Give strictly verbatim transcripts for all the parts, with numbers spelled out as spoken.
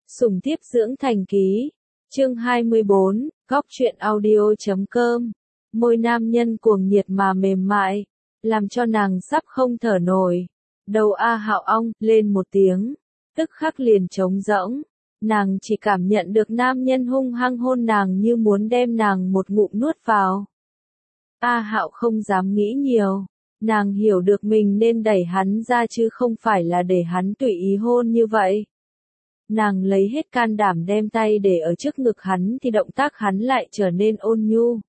Sủng thiếp dưỡng thành ký. Chương hai mươi bốn, góc truyện audio chấm com. Môi nam nhân cuồng nhiệt mà mềm mại, làm cho nàng sắp không thở nổi. Đầu A Hạo ong lên một tiếng, tức khắc liền trống rỗng. Nàng chỉ cảm nhận được nam nhân hung hăng hôn nàng như muốn đem nàng một ngụm nuốt vào. A Hạo không dám nghĩ nhiều, nàng hiểu được mình nên đẩy hắn ra chứ không phải là để hắn tùy ý hôn như vậy. Nàng lấy hết can đảm đem tay để ở trước ngực hắn thì động tác hắn lại trở nên ôn nhu.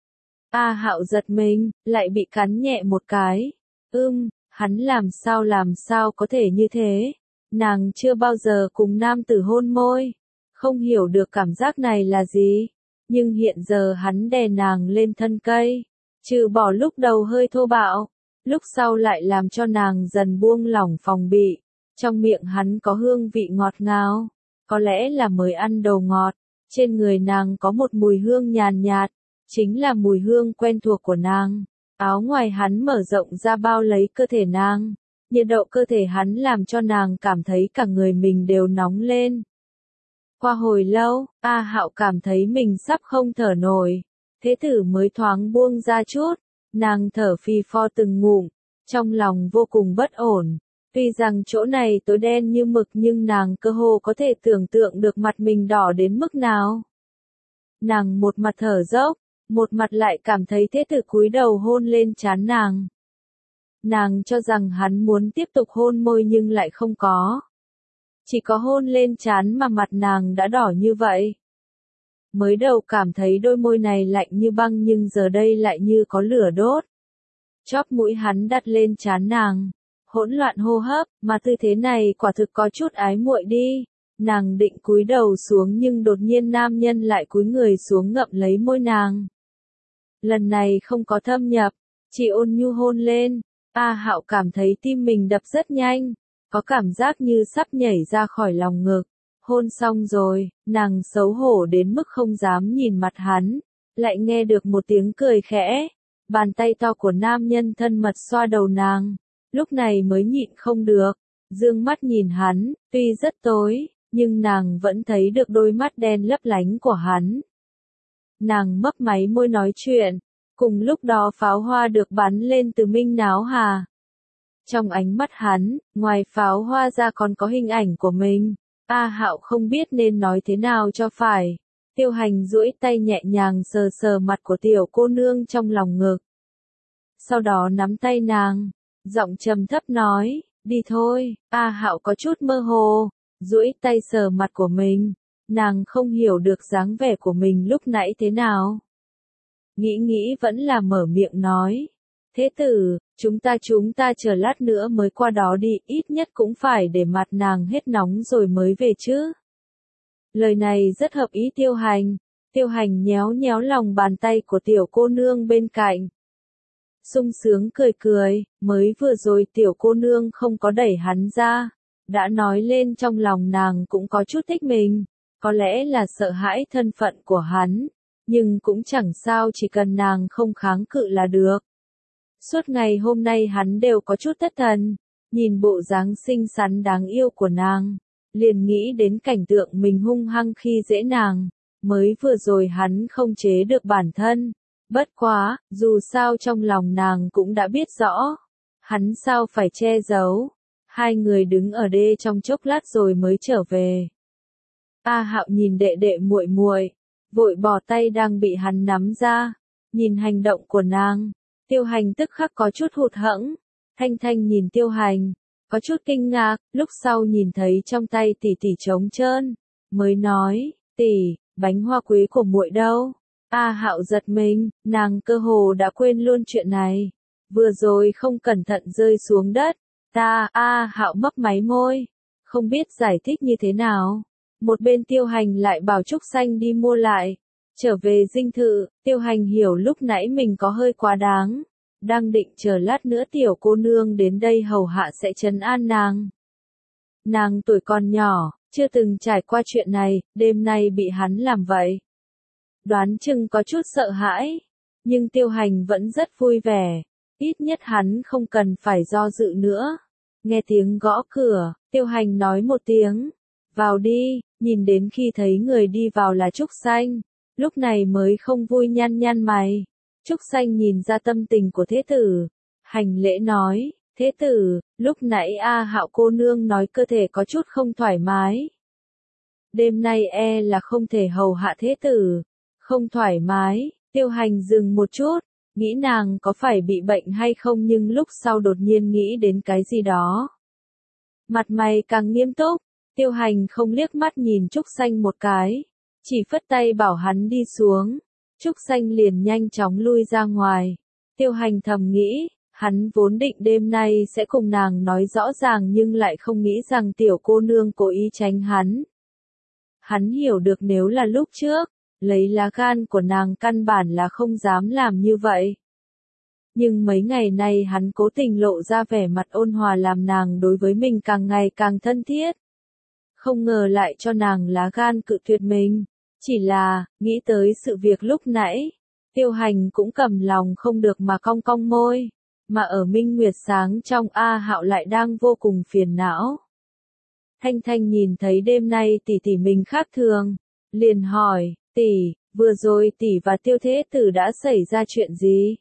A Hạo giật mình, lại bị cắn nhẹ một cái. Ưm, hắn làm sao làm sao có thể như thế? Nàng chưa bao giờ cùng nam tử hôn môi, không hiểu được cảm giác này là gì. Nhưng hiện giờ hắn đè nàng lên thân cây, trừ bỏ lúc đầu hơi thô bạo, lúc sau lại làm cho nàng dần buông lỏng phòng bị. Trong miệng hắn có hương vị ngọt ngào, có lẽ là mới ăn đồ ngọt. Trên người nàng có một mùi hương nhàn nhạt, chính là mùi hương quen thuộc của nàng. Áo ngoài hắn mở rộng ra bao lấy cơ thể nàng, nhiệt độ cơ thể hắn làm cho nàng cảm thấy cả người mình đều nóng lên. Qua hồi lâu, A Hạo cảm thấy mình sắp không thở nổi, thế tử mới thoáng buông ra chút. Nàng thở phì phò từng ngụm, trong lòng vô cùng bất ổn. Tuy rằng chỗ này tối đen như mực nhưng nàng cơ hồ có thể tưởng tượng được mặt mình đỏ đến mức nào. Nàng một mặt thở dốc, một mặt lại cảm thấy thế tử cúi đầu hôn lên trán nàng. Nàng cho rằng hắn muốn tiếp tục hôn môi nhưng lại không có. Chỉ có hôn lên trán mà mặt nàng đã đỏ như vậy. Mới đầu cảm thấy đôi môi này lạnh như băng nhưng giờ đây lại như có lửa đốt. Chóp mũi hắn đặt lên trán nàng. Hỗn loạn hô hấp, mà tư thế này quả thực có chút ái muội đi. Nàng định cúi đầu xuống nhưng đột nhiên nam nhân lại cúi người xuống ngậm lấy môi nàng. Lần này không có thâm nhập, chỉ ôn nhu hôn lên. A Hạo cảm thấy tim mình đập rất nhanh, có cảm giác như sắp nhảy ra khỏi lòng ngực. Hôn xong rồi, nàng xấu hổ đến mức không dám nhìn mặt hắn, lại nghe được một tiếng cười khẽ. Bàn tay to của nam nhân thân mật xoa đầu nàng. Lúc này mới nhịn không được, dương mắt nhìn hắn, tuy rất tối, nhưng nàng vẫn thấy được đôi mắt đen lấp lánh của hắn. Nàng mấp máy môi nói chuyện, cùng lúc đó pháo hoa được bắn lên từ Minh Náo Hà. Trong ánh mắt hắn, ngoài pháo hoa ra còn có hình ảnh của mình. A Hạo không biết nên nói thế nào cho phải. Tiêu Hành duỗi tay nhẹ nhàng sờ sờ mặt của tiểu cô nương trong lòng ngực. Sau đó nắm tay nàng, giọng trầm thấp nói, đi thôi. A Hạo có chút mơ hồ, duỗi tay sờ mặt của mình, nàng không hiểu được dáng vẻ của mình lúc nãy thế nào. Nghĩ nghĩ vẫn là mở miệng nói, thế tử, chúng ta chúng ta chờ lát nữa mới qua đó đi, ít nhất cũng phải để mặt nàng hết nóng rồi mới về chứ. Lời này rất hợp ý Tiêu Hành. Tiêu Hành nhéo nhéo lòng bàn tay của tiểu cô nương bên cạnh. Sung sướng cười cười, mới vừa rồi tiểu cô nương không có đẩy hắn ra, đã nói lên trong lòng nàng cũng có chút thích mình, có lẽ là sợ hãi thân phận của hắn, nhưng cũng chẳng sao, chỉ cần nàng không kháng cự là được. Suốt ngày hôm nay hắn đều có chút thất thần, nhìn bộ dáng xinh xắn đáng yêu của nàng, liền nghĩ đến cảnh tượng mình hung hăng khi dễ nàng, mới vừa rồi hắn không chế được bản thân. Bất quá, dù sao trong lòng nàng cũng đã biết rõ, hắn sao phải che giấu. Hai người đứng ở đê trong chốc lát rồi mới trở về. A Hạo nhìn đệ đệ muội muội, vội bỏ tay đang bị hắn nắm ra, nhìn hành động của nàng, Tiêu Hành tức khắc có chút hụt hẫng. Thanh Thanh nhìn Tiêu Hành, có chút kinh ngạc, lúc sau nhìn thấy trong tay tỷ tỷ trống trơn, mới nói, tỷ, bánh hoa quế của muội đâu? A Hạo giật mình, nàng cơ hồ đã quên luôn chuyện này. Vừa rồi không cẩn thận rơi xuống đất. Ta, A Hạo mấp máy môi, không biết giải thích như thế nào. Một bên Tiêu Hành lại bảo Trúc Xanh đi mua lại. Trở về dinh thự, Tiêu Hành hiểu lúc nãy mình có hơi quá đáng. Đang định chờ lát nữa tiểu cô nương đến đây hầu hạ sẽ trấn an nàng. Nàng tuổi còn nhỏ, chưa từng trải qua chuyện này, đêm nay bị hắn làm vậy. Đoán chừng có chút sợ hãi, nhưng Tiêu Hành vẫn rất vui vẻ, ít nhất hắn không cần phải do dự nữa. Nghe tiếng gõ cửa, Tiêu Hành nói một tiếng, vào đi. nhìn đến khi thấy người đi vào là Trúc Xanh, lúc này mới không vui nhăn nhăn mày. Trúc Xanh nhìn ra tâm tình của thế tử, hành lễ nói, thế tử, lúc nãy A Hạo cô nương nói cơ thể có chút không thoải mái. Đêm nay e là không thể hầu hạ thế tử, không thoải mái, Tiêu Hành dừng một chút, nghĩ nàng có phải bị bệnh hay không nhưng lúc sau đột nhiên nghĩ đến cái gì đó. Mặt mày càng nghiêm túc, Tiêu Hành không liếc mắt nhìn Trúc Xanh một cái, chỉ phất tay bảo hắn đi xuống. Trúc Xanh liền nhanh chóng lui ra ngoài. Tiêu Hành thầm nghĩ, hắn vốn định đêm nay sẽ cùng nàng nói rõ ràng nhưng lại không nghĩ rằng tiểu cô nương cố ý tránh hắn. Hắn hiểu được nếu là lúc trước, lấy lá gan của nàng căn bản là không dám làm như vậy. Nhưng mấy ngày nay hắn cố tình lộ ra vẻ mặt ôn hòa làm nàng đối với mình càng ngày càng thân thiết. Không ngờ lại cho nàng lá gan cự tuyệt mình. Chỉ là, nghĩ tới sự việc lúc nãy, Tiêu Hành cũng cầm lòng không được mà cong cong môi, mà ở Minh Nguyệt sáng trong A Hạo lại đang vô cùng phiền não. Thanh Thanh nhìn thấy đêm nay tỷ tỷ mình khác thường, liền hỏi, tỷ, vừa rồi tỷ và Tiêu Thế Tử đã xảy ra chuyện gì?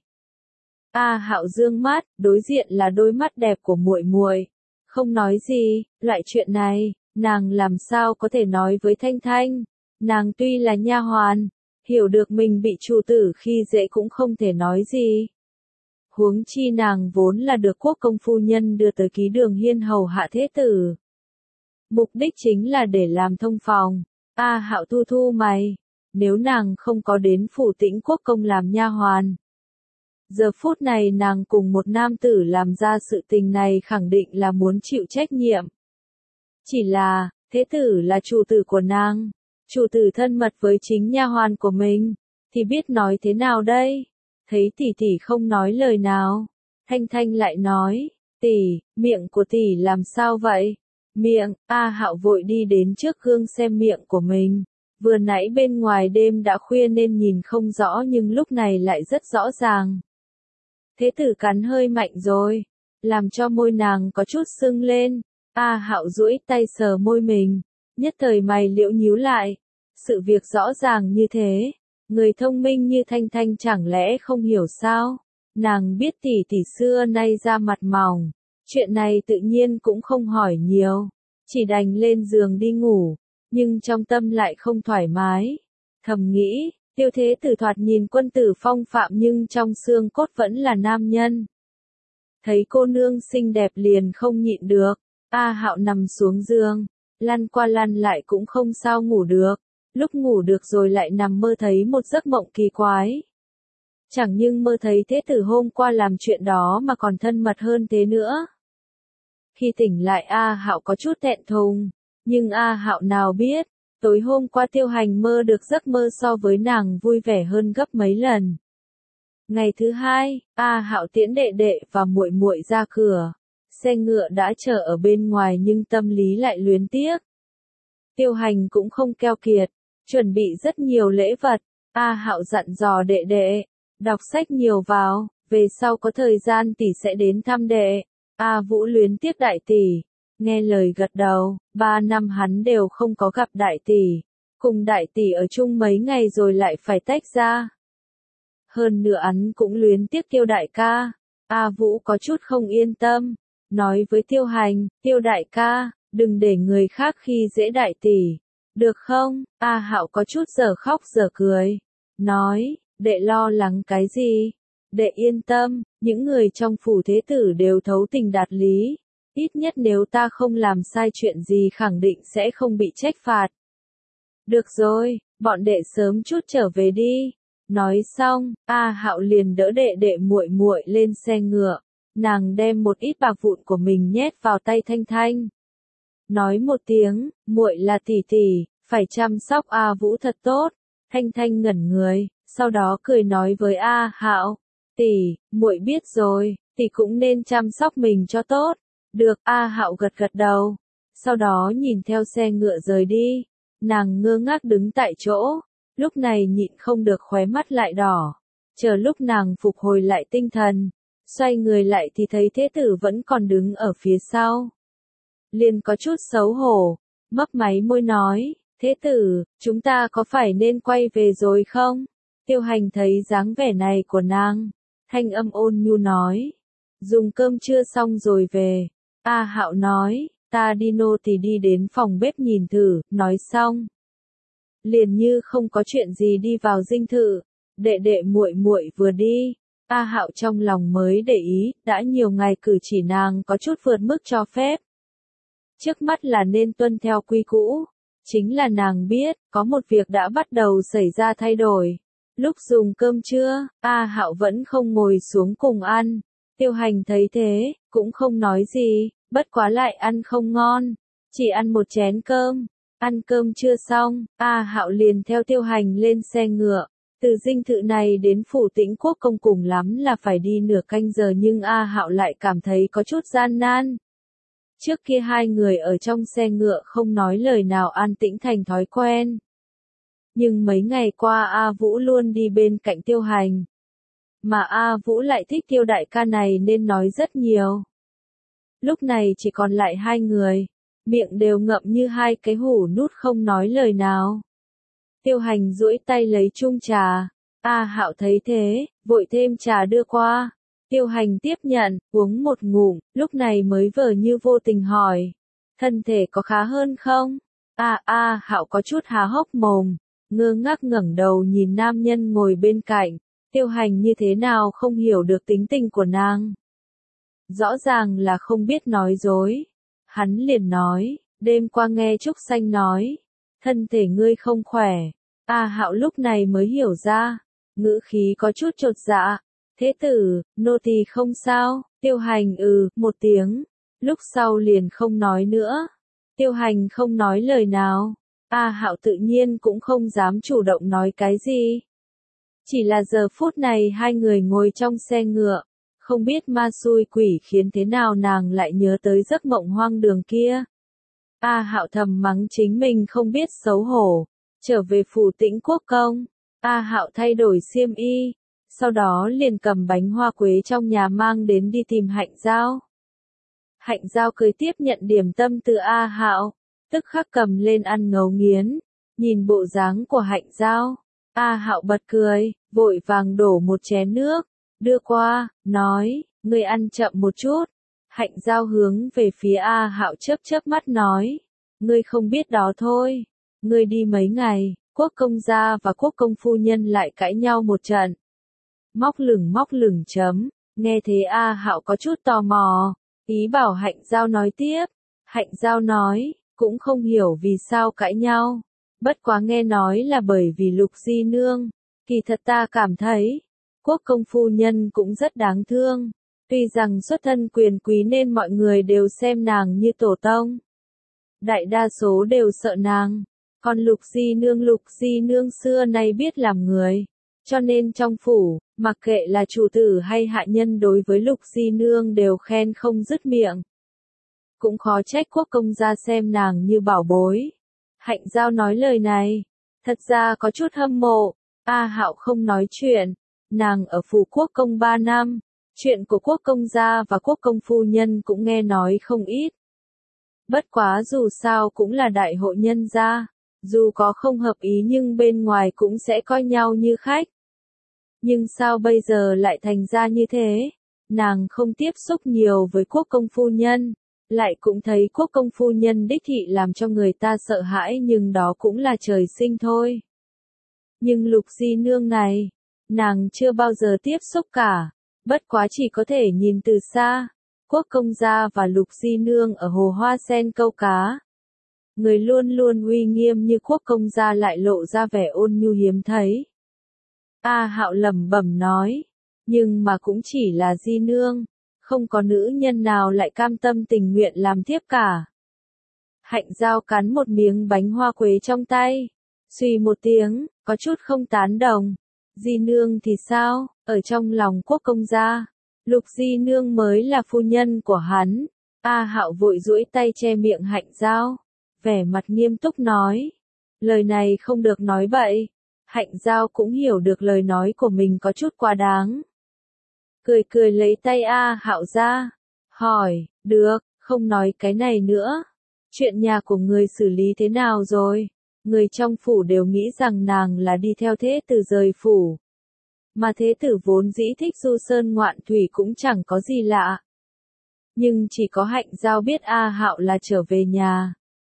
A Hạo dương mắt, đối diện là đôi mắt đẹp của muội muội, không nói gì, loại chuyện này, nàng làm sao có thể nói với Thanh Thanh? Nàng tuy là nha hoàn, hiểu được mình bị chủ tử khi dễ cũng không thể nói gì. Huống chi nàng vốn là được quốc công phu nhân đưa tới ký đường hiên hầu hạ thế tử. Mục đích chính là để làm thông phòng. A Hạo thu thu mày, nếu nàng không có đến phủ Tĩnh quốc công làm nha hoàn. Giờ phút này nàng cùng một nam tử làm ra sự tình này khẳng định là muốn chịu trách nhiệm. Chỉ là, thế tử là chủ tử của nàng. Chủ tử thân mật với chính nha hoàn của mình, thì biết nói thế nào đây? Thấy tỷ tỷ không nói lời nào, Thanh Thanh lại nói, tỷ, miệng của tỷ làm sao vậy? Miệng, A Hạo vội đi đến trước gương xem miệng của mình. Vừa nãy bên ngoài đêm đã khuya nên nhìn không rõ nhưng lúc này lại rất rõ ràng. Thế tử cắn hơi mạnh rồi, làm cho môi nàng có chút sưng lên. A Hạo duỗi tay sờ môi mình, nhất thời mày liễu nhíu lại. Sự việc rõ ràng như thế, người thông minh như Thanh Thanh chẳng lẽ không hiểu sao? Nàng biết tỷ tỷ xưa nay ra mặt mỏng, chuyện này tự nhiên cũng không hỏi nhiều, chỉ đành lên giường đi ngủ, nhưng trong tâm lại không thoải mái. Thầm nghĩ, Tiêu Thế Tử thoạt nhìn quân tử phong phạm nhưng trong xương cốt vẫn là nam nhân. Thấy cô nương xinh đẹp liền không nhịn được, A Hạo nằm xuống giường, lăn qua lăn lại cũng không sao ngủ được. Lúc ngủ được rồi lại nằm mơ thấy một giấc mộng kỳ quái. Chẳng nhưng mơ thấy thế tử hôm qua làm chuyện đó mà còn thân mật hơn thế nữa. Khi tỉnh lại A Hạo có chút thẹn thùng, nhưng A Hạo nào biết, tối hôm qua Tiêu Hành mơ được giấc mơ so với nàng vui vẻ hơn gấp mấy lần. Ngày thứ hai, A Hạo tiễn đệ đệ và muội muội ra cửa, xe ngựa đã chờ ở bên ngoài nhưng tâm lý lại luyến tiếc. Tiêu Hành cũng không keo kiệt, chuẩn bị rất nhiều lễ vật. A Hạo dặn dò đệ đệ, đọc sách nhiều vào, về sau có thời gian tỷ sẽ đến thăm đệ. A Vũ luyến tiếc đại tỷ, nghe lời gật đầu, ba năm hắn đều không có gặp đại tỷ, cùng đại tỷ ở chung mấy ngày rồi lại phải tách ra. Hơn nữa hắn cũng luyến tiếc Tiêu đại ca. A Vũ có chút không yên tâm, nói với Tiêu Hành, Tiêu đại ca, đừng để người khác khi dễ đại tỷ. Được không? A Hạo có chút giờ khóc giờ cười. Nói, đệ lo lắng cái gì? Đệ yên tâm, những người trong phủ thế tử đều thấu tình đạt lý. Ít nhất nếu ta không làm sai chuyện gì khẳng định sẽ không bị trách phạt. Được rồi, bọn đệ sớm chút trở về đi. Nói xong, A Hạo liền đỡ đệ đệ muội muội lên xe ngựa. Nàng đem một ít bạc vụn của mình nhét vào tay Thanh Thanh. Nói một tiếng, muội là tỷ tỷ, phải chăm sóc A Vũ thật tốt. Thanh Thanh ngẩn người, sau đó cười nói với A Hạo, tỷ, muội biết rồi, tỷ cũng nên chăm sóc mình cho tốt. Được, A Hạo gật gật đầu, sau đó nhìn theo xe ngựa rời đi. Nàng ngơ ngác đứng tại chỗ, lúc này nhịn không được khóe mắt lại đỏ. Chờ lúc nàng phục hồi lại tinh thần, xoay người lại thì thấy thế tử vẫn còn đứng ở phía sau. Liền có chút xấu hổ, mấp máy môi nói, Thế tử, chúng ta có phải nên quay về rồi không? Tiêu Hành thấy dáng vẻ này của nàng, thanh âm ôn nhu nói. Dùng cơm trưa xong rồi về. A Hạo nói, ta đi nô thì đi đến phòng bếp nhìn thử, nói xong. Liền như không có chuyện gì đi vào dinh thự, đệ đệ muội muội vừa đi. A Hạo trong lòng mới để ý, đã nhiều ngày cử chỉ nàng có chút vượt mức cho phép. Trước mắt là nên tuân theo quy cũ. Chính là nàng biết, có một việc đã bắt đầu xảy ra thay đổi. Lúc dùng cơm trưa, A Hạo vẫn không ngồi xuống cùng ăn. Tiêu Hành thấy thế, cũng không nói gì, bất quá lại ăn không ngon. Chỉ ăn một chén cơm. Ăn cơm trưa xong, A Hạo liền theo Tiêu Hành lên xe ngựa. Từ dinh thự này đến phủ Tĩnh Quốc công cùng lắm là phải đi nửa canh giờ nhưng A Hạo lại cảm thấy có chút gian nan. Trước kia hai người ở trong xe ngựa không nói lời nào an tĩnh thành thói quen. Nhưng mấy ngày qua A Vũ luôn đi bên cạnh Tiêu Hành. Mà A Vũ lại thích Tiêu đại ca này nên nói rất nhiều. Lúc này chỉ còn lại hai người, miệng đều ngậm như hai cái hủ nút không nói lời nào. Tiêu Hành duỗi tay lấy chung trà, A Hạo thấy thế, vội thêm trà đưa qua. Tiêu Hành tiếp nhận, uống một ngụm, lúc này mới vờ như vô tình hỏi. Thân thể có khá hơn không? A A Hạo có chút há hốc mồm, ngơ ngác ngẩng đầu nhìn nam nhân ngồi bên cạnh. Tiêu Hành như thế nào không hiểu được tính tình của nàng. Rõ ràng là không biết nói dối. Hắn liền nói, đêm qua nghe Trúc Xanh nói, thân thể ngươi không khỏe. A Hạo lúc này mới hiểu ra, ngữ khí có chút chột dạ. Thế tử, nô tỳ không sao. Tiêu Hành ừ, một tiếng, lúc sau liền không nói nữa. Tiêu Hành không nói lời nào. A Hạo tự nhiên cũng không dám chủ động nói cái gì. Chỉ là giờ phút này hai người ngồi trong xe ngựa, không biết ma xui quỷ khiến thế nào nàng lại nhớ tới giấc mộng hoang đường kia. A Hạo thầm mắng chính mình không biết xấu hổ, trở về phủ Tĩnh Quốc công. A Hạo thay đổi xiêm y, sau đó liền cầm bánh hoa quế trong nhà mang đến đi tìm Hạnh Giao. Hạnh Giao cười tiếp nhận điểm tâm từ A Hạo, tức khắc cầm lên ăn ngấu nghiến, nhìn bộ dáng của Hạnh Giao. A Hạo bật cười, vội vàng đổ một chén nước, đưa qua, nói, ngươi ăn chậm một chút. Hạnh Giao hướng về phía A Hạo chớp chớp mắt nói, ngươi không biết đó thôi, ngươi đi mấy ngày, quốc công gia và quốc công phu nhân lại cãi nhau một trận. Móc lửng móc lửng chấm, nghe thế A Hạo có chút tò mò, ý bảo Hạnh Giao nói tiếp. Hạnh Giao nói, cũng không hiểu vì sao cãi nhau. Bất quá nghe nói là bởi vì Lục Di Nương, kỳ thật ta cảm thấy, quốc công phu nhân cũng rất đáng thương. Tuy rằng xuất thân quyền quý nên mọi người đều xem nàng như tổ tông. Đại đa số đều sợ nàng. Còn Lục Di Nương Lục Di Nương xưa nay biết làm người. Cho nên trong phủ, mặc kệ là chủ tử hay hạ nhân đối với Lục Di Nương đều khen không dứt miệng. Cũng khó trách quốc công gia xem nàng như bảo bối. Hạnh Giao nói lời này, thật ra có chút hâm mộ. A Hạo không nói chuyện, nàng ở phủ quốc công ba năm, chuyện của quốc công gia và quốc công phu nhân cũng nghe nói không ít. Bất quá dù sao cũng là đại hội nhân gia, dù có không hợp ý nhưng bên ngoài cũng sẽ coi nhau như khách. Nhưng sao bây giờ lại thành ra như thế? Nàng không tiếp xúc nhiều với quốc công phu nhân, lại cũng thấy quốc công phu nhân đích thị làm cho người ta sợ hãi nhưng đó cũng là trời sinh thôi. Nhưng Lục Di Nương này, nàng chưa bao giờ tiếp xúc cả, bất quá chỉ có thể nhìn từ xa. Quốc công gia và Lục Di Nương ở hồ hoa sen câu cá. Người luôn luôn uy nghiêm như quốc công gia lại lộ ra vẻ ôn nhu hiếm thấy. A Hạo lẩm bẩm nói, nhưng mà cũng chỉ là Di Nương, không có nữ nhân nào lại cam tâm tình nguyện làm thiếp cả. Hạnh Giao cắn một miếng bánh hoa quế trong tay, suy một tiếng, có chút không tán đồng. Di Nương thì sao, ở trong lòng quốc công gia, Lục Di Nương mới là phu nhân của hắn. A Hạo vội duỗi tay che miệng Hạnh Giao, vẻ mặt nghiêm túc nói, lời này không được nói bậy. Hạnh Giao cũng hiểu được lời nói của mình có chút quá đáng. Cười cười lấy tay A Hạo ra, hỏi, được, không nói cái này nữa. Chuyện nhà của người xử lý thế nào rồi? Người trong phủ đều nghĩ rằng nàng là đi theo thế tử rời phủ. Mà thế tử vốn dĩ thích du sơn ngoạn thủy cũng chẳng có gì lạ. Nhưng chỉ có Hạnh Giao biết A Hạo là trở về nhà.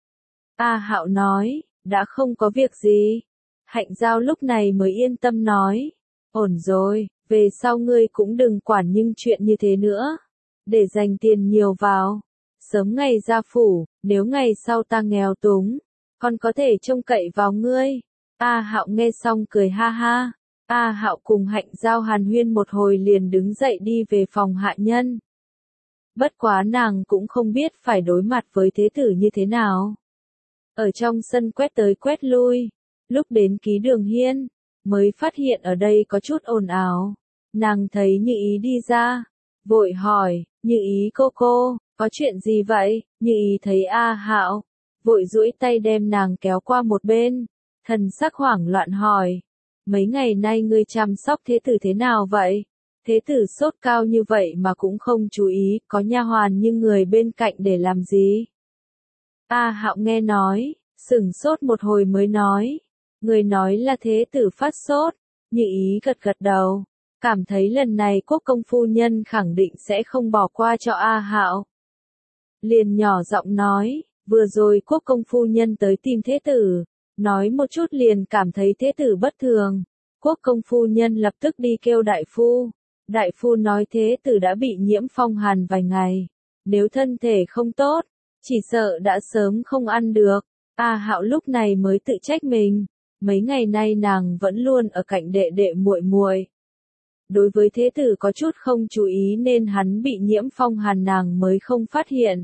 A Hạo nói, đã không có việc gì. Hạnh Giao lúc này mới yên tâm nói, ổn rồi, về sau ngươi cũng đừng quản những chuyện như thế nữa. Để dành tiền nhiều vào. Sớm ngày ra phủ, nếu ngày sau ta nghèo túng, còn có thể trông cậy vào ngươi. A Hạo nghe xong cười ha ha. A Hạo cùng Hạnh Giao hàn huyên một hồi liền đứng dậy đi về phòng hạ nhân. Bất quá nàng cũng không biết phải đối mặt với thế tử như thế nào. Ở trong sân quét tới quét lui, lúc đến ký đường hiên, mới phát hiện ở đây có chút ồn ào. Nàng thấy Như Ý đi ra, vội hỏi, Như Ý cô cô, có chuyện gì vậy? Như Ý thấy A Hạo, vội duỗi tay đem nàng kéo qua một bên, thần sắc hoảng loạn hỏi, mấy ngày nay ngươi chăm sóc thế tử thế nào vậy? Thế tử sốt cao như vậy mà cũng không chú ý, có nha hoàn như người bên cạnh để làm gì? A Hạo nghe nói, sửng sốt một hồi mới nói, người nói là thế tử phát sốt. Như Ý gật gật đầu, cảm thấy lần này Quốc công phu nhân khẳng định sẽ không bỏ qua cho A Hạo. Liền nhỏ giọng nói, vừa rồi Quốc công phu nhân tới tìm thế tử, nói một chút liền cảm thấy thế tử bất thường. Quốc công phu nhân lập tức đi kêu đại phu. Đại phu nói thế tử đã bị nhiễm phong hàn vài ngày, nếu thân thể không tốt, chỉ sợ đã sớm không ăn được. A Hạo lúc này mới tự trách mình, mấy ngày nay nàng vẫn luôn ở cạnh đệ đệ muội muội. Đối với thế tử có chút không chú ý nên hắn bị nhiễm phong hàn nàng mới không phát hiện.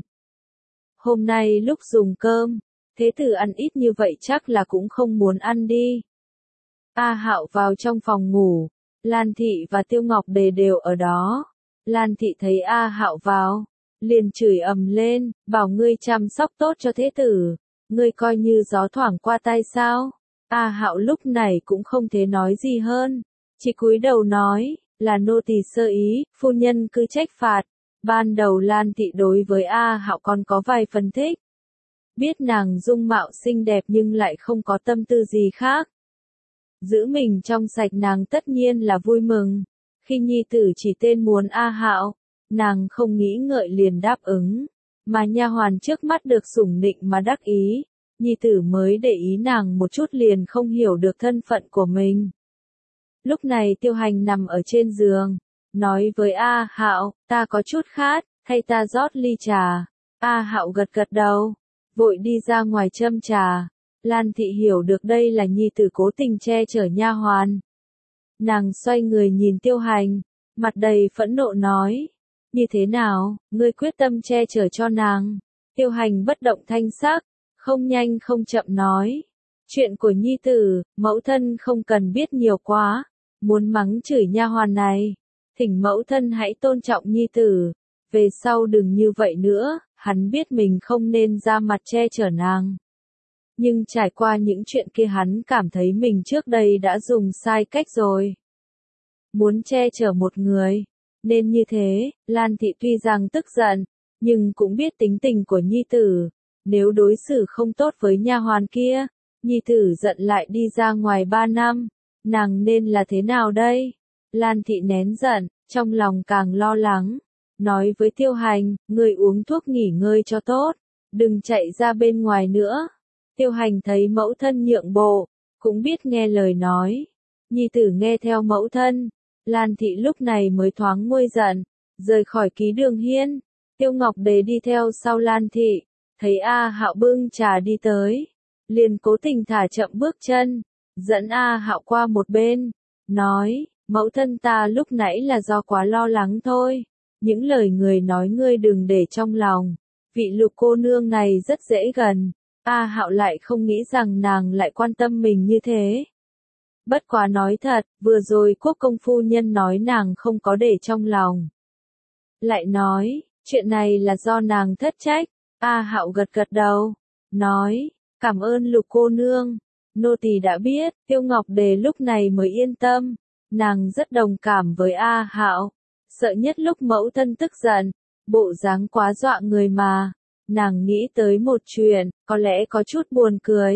Hôm nay lúc dùng cơm, thế tử ăn ít như vậy chắc là cũng không muốn ăn đi. A Hạo vào trong phòng ngủ, Lan Thị và Tiêu Ngọc Đề đều ở đó. Lan Thị thấy A Hạo vào, liền chửi ầm lên, bảo ngươi chăm sóc tốt cho thế tử, ngươi coi như gió thoảng qua tay sao? A Hạo lúc này cũng không thể nói gì hơn, chỉ cúi đầu nói, là nô tỳ sơ ý, phu nhân cứ trách phạt. Ban đầu Lan Thị đối với A Hạo còn có vài phần thích. Biết nàng dung mạo xinh đẹp nhưng lại không có tâm tư gì khác. Giữ mình trong sạch nàng tất nhiên là vui mừng. Khi nhi tử chỉ tên muốn A Hạo, nàng không nghĩ ngợi liền đáp ứng. Mà nha hoàn trước mắt được sủng nịnh mà đắc ý, nhi tử mới để ý nàng một chút liền không hiểu được thân phận của mình. Lúc này Tiêu Hành nằm ở trên giường, nói với A Hạo, ta có chút khát, thay ta rót ly trà. A Hạo gật gật đầu, vội đi ra ngoài châm trà. Lan Thị hiểu được đây là nhi tử cố tình che chở nha hoàn. Nàng xoay người nhìn Tiêu Hành, mặt đầy phẫn nộ nói, như thế nào, ngươi quyết tâm che chở cho nàng. Tiêu Hành bất động thanh sắc, không nhanh không chậm nói, chuyện của nhi tử, mẫu thân không cần biết nhiều quá, muốn mắng chửi nha hoàn này, thỉnh mẫu thân hãy tôn trọng nhi tử, về sau đừng như vậy nữa. Hắn biết mình không nên ra mặt che chở nàng. Nhưng trải qua những chuyện kia hắn cảm thấy mình trước đây đã dùng sai cách rồi. Muốn che chở một người, nên như thế. Lan Thị tuy rằng tức giận, nhưng cũng biết tính tình của nhi tử. Nếu đối xử không tốt với nha hoàn kia, nhi tử giận lại đi ra ngoài ba năm, nàng nên là thế nào đây? Lan Thị nén giận, trong lòng càng lo lắng. Nói với Tiêu Hành, ngươi uống thuốc nghỉ ngơi cho tốt, đừng chạy ra bên ngoài nữa. Tiêu Hành thấy mẫu thân nhượng bộ, cũng biết nghe lời nói. Nhi tử nghe theo mẫu thân. Lan Thị lúc này mới thoáng nguôi giận, rời khỏi ký đường hiên. Tiêu Ngọc Đề đi theo sau Lan Thị, thấy A Hạo bưng trà đi tới, liền cố tình thả chậm bước chân, dẫn A Hạo qua một bên, nói, mẫu thân ta lúc nãy là do quá lo lắng thôi. Những lời người nói ngươi đừng để trong lòng, vị Lục cô nương này rất dễ gần. A Hạo lại không nghĩ rằng nàng lại quan tâm mình như thế. Bất quá nói thật, vừa rồi Quốc công phu nhân nói nàng không có để trong lòng. Lại nói, chuyện này là do nàng thất trách. A Hạo gật gật đầu, nói, cảm ơn Lục cô nương, nô tỳ đã biết. Tiêu Ngọc Đề lúc này mới yên tâm, nàng rất đồng cảm với A Hạo. Sợ nhất lúc mẫu thân tức giận, bộ dáng quá dọa người mà. Nàng nghĩ tới một chuyện, có lẽ có chút buồn cười.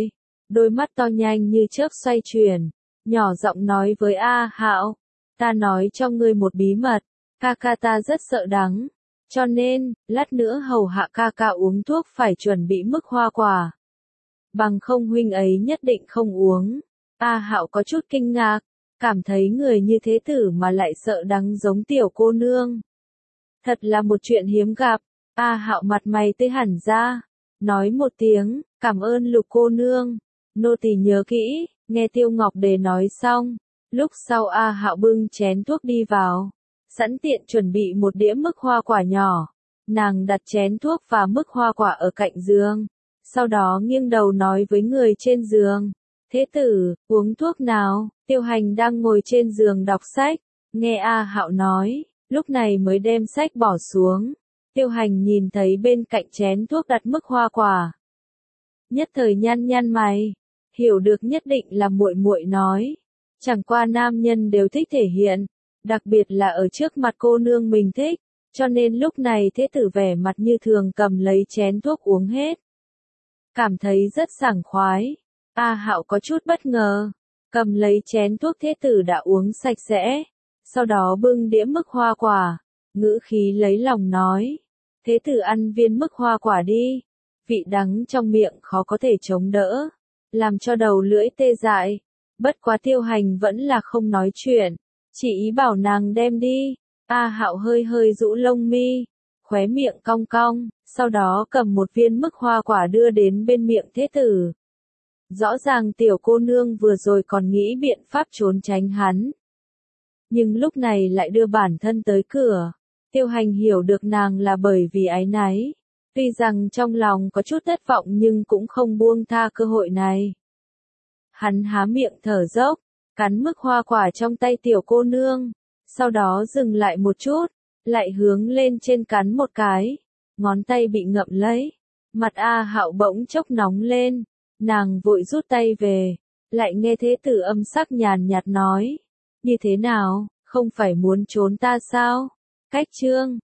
đôi mắt to nhanh như chớp xoay chuyển, nhỏ giọng nói với A Hạo, ta nói cho ngươi một bí mật, ca ca ta rất sợ đắng, cho nên, lát nữa hầu hạ ca ca uống thuốc phải chuẩn bị mức hoa quả. Bằng không huynh ấy nhất định không uống. A Hạo có chút kinh ngạc, cảm thấy người như thế tử mà lại sợ đắng giống tiểu cô nương. Thật là một chuyện hiếm gặp. A Hạo mặt mày tươi hẳn ra, nói một tiếng, cảm ơn Lục cô nương, nô tỳ nhớ kỹ. Nghe Tiêu Ngọc Đề nói xong, lúc sau A Hạo bưng chén thuốc đi vào, sẵn tiện chuẩn bị một đĩa mức hoa quả nhỏ. Nàng đặt chén thuốc và mức hoa quả ở cạnh giường, sau đó nghiêng đầu nói với người trên giường, thế tử, uống thuốc nào. Tiêu Hành đang ngồi trên giường đọc sách, nghe A Hạo nói, lúc này mới đem sách bỏ xuống. Tiêu Hành nhìn thấy bên cạnh chén thuốc đặt mức hoa quả, nhất thời nhăn nhăn mày, hiểu được nhất định là muội muội nói, chẳng qua nam nhân đều thích thể hiện, đặc biệt là ở trước mặt cô nương mình thích, cho nên lúc này thế tử vẻ mặt như thường cầm lấy chén thuốc uống hết. Cảm thấy rất sảng khoái. A Hạo có chút bất ngờ, cầm lấy chén thuốc thế tử đã uống sạch sẽ, sau đó bưng đĩa mức hoa quả, ngữ khí lấy lòng nói, thế tử ăn viên mức hoa quả đi, vị đắng trong miệng khó có thể chống đỡ, làm cho đầu lưỡi tê dại. Bất quá Tiêu Hành vẫn là không nói chuyện, chỉ ý bảo nàng đem đi. A Hạo hơi hơi rũ lông mi, khóe miệng cong cong, sau đó cầm một viên mức hoa quả đưa đến bên miệng thế tử. Rõ ràng tiểu cô nương vừa rồi còn nghĩ biện pháp trốn tránh hắn, nhưng lúc này lại đưa bản thân tới cửa. Tiêu Hành hiểu được nàng là bởi vì áy náy, tuy rằng trong lòng có chút thất vọng nhưng cũng không buông tha cơ hội này. Hắn há miệng thở dốc, cắn mức hoa quả trong tay tiểu cô nương, sau đó dừng lại một chút, lại hướng lên trên cắn một cái, ngón tay bị ngậm lấy, mặt A Hạo bỗng chốc nóng lên, nàng vội rút tay về, lại nghe thế tử âm sắc nhàn nhạt nói, như thế nào, không phải muốn trốn ta sao? Cách chương